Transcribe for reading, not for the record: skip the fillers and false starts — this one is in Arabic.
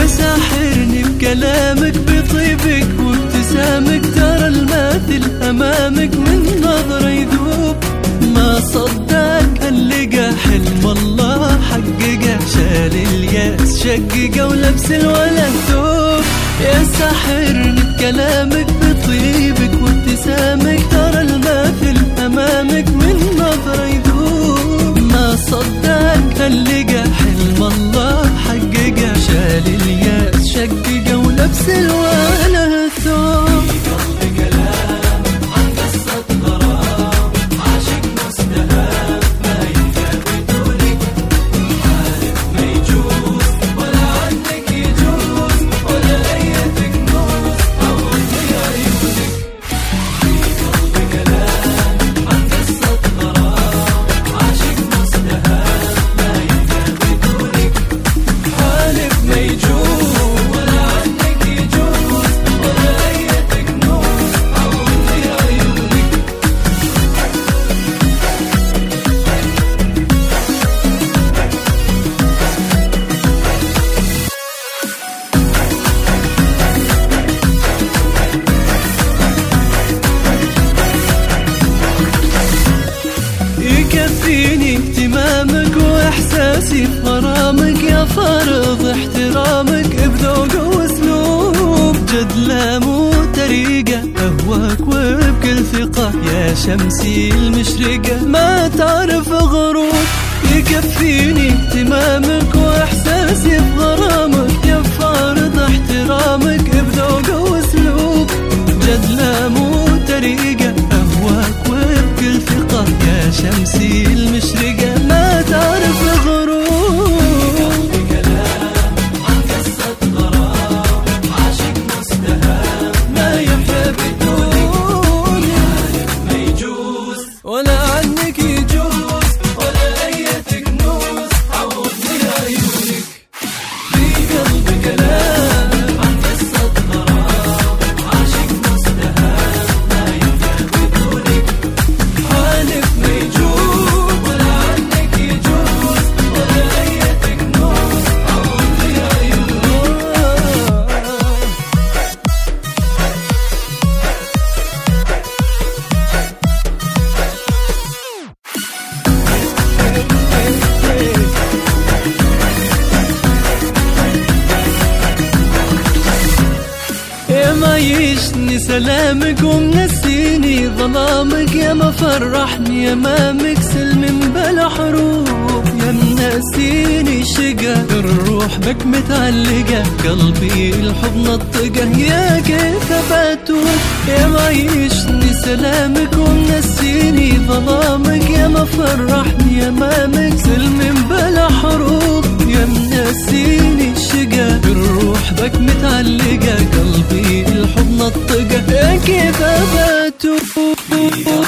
يا ساحرني بكلامك بطيبك وابتسامك، ترى الماثل أمامك من نظرة يذوب. ما صدق اللقى حلم الله حققه، شال الياس شققه ولبس الولد ثوب. يا ساحرني بكلامك بطيبك وابتسامك، ترى الماثل أمامك من نظرة يذوب. ما صدق اللقى حلم الله حققه، شال الياس شققه ولبس الولد ثوب. يكفيني اهتمامك واحساسي بغرامك، يا فرض احترامك بذوق واسلوب. جد لا مو طريقة اهواك وبكل ثقة، يا شمسي المشرقة ما تعرف غروب. يكفيني اهتمامك واحساسي بغرامك، يا فرض احترامك بذوق واسلوب. جد لا مو طريقة اهواك وبكل ثقة، يا شمسي المشرقة ما تعرف غروب. عن قصة غرام عاشق مستهام، ما يحيا بدونك ما يجوز، ولا عنك يجوز، ولا ليتك نوز. عوضني عيونك في قلبي كلام عن قصة غرام عاشق مستهام، ما يحيا بدونك حالف ما يجوز، ولا عنك يجوز، ولا ليتك نوز. عوضني عيونك. يا ما يشني سلامك ومنسيني ظلامك، يا ما فرحني امامك سلم بلا حروف. يا منسيني شقا الروح بك متعلقة، قلبي الحب نطقه يا كيف فتوه. يا ما يشني سلامك ومنسيني ظلامك، يا ما فرحني امامك سلم بلا حروف. يا منسيني شقا الروح بك متعلقة، قلبي الحب نطقه يا كيف فتوه.